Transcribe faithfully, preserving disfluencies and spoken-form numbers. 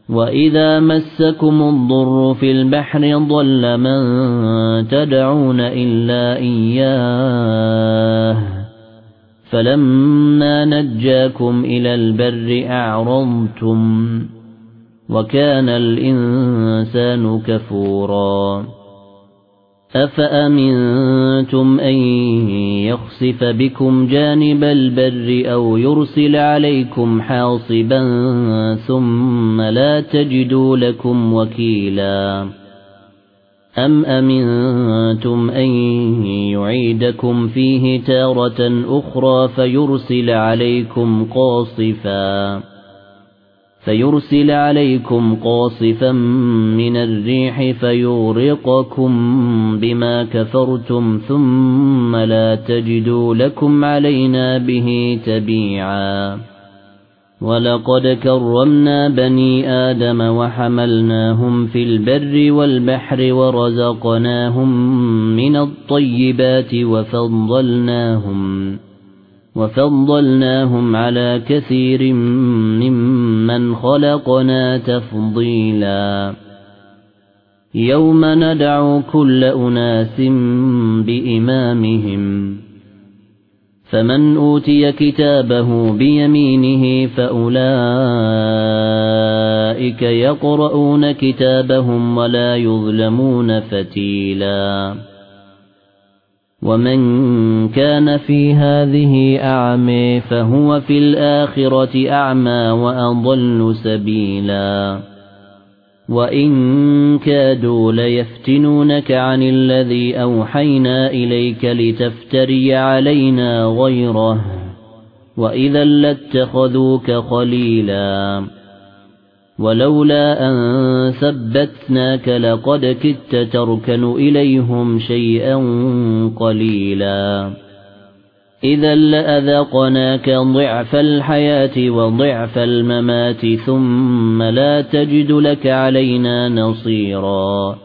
وإذا مسكم الضر في البحر ضل من تدعون إلا إياه فلما نجاكم إلى البر أعرضتم وكان الإنسان كفورا أفأمنتم أن يخسف بكم جانب البر أو يرسل عليكم حاصبا ثم لا تجدوا لكم وكيلا أم أمنتم أن يعيدكم فيه تارة أخرى فيرسل عليكم قاصفا فيرسل عليكم قاصفا من الريح فيغرقكم بما كفرتم ثم لا تجدوا لكم علينا به تبيعا ولقد كرمنا بني آدم وحملناهم في البر والبحر ورزقناهم من الطيبات وفضلناهم وفضلناهم على كثير ممن خلقنا تفضيلا يوم ندعو كل أناس بإمامهم فمن أوتي كتابه بيمينه فأولئك يقرؤون كتابهم ولا يظلمون فتيلا ومن كان في هذه أعمى فهو في الآخرة أعمى وأضل سبيلا وإن كادوا ليفتنونك عن الذي أوحينا إليك لتفتري علينا غيره وإذا لاتخذوك خليلا ولولا أن ثبتناك لقد كدت تركن إليهم شيئا قليلا إذا لأذقناك ضعف الحياة وضعف الممات ثم لا تجد لك علينا نصيرا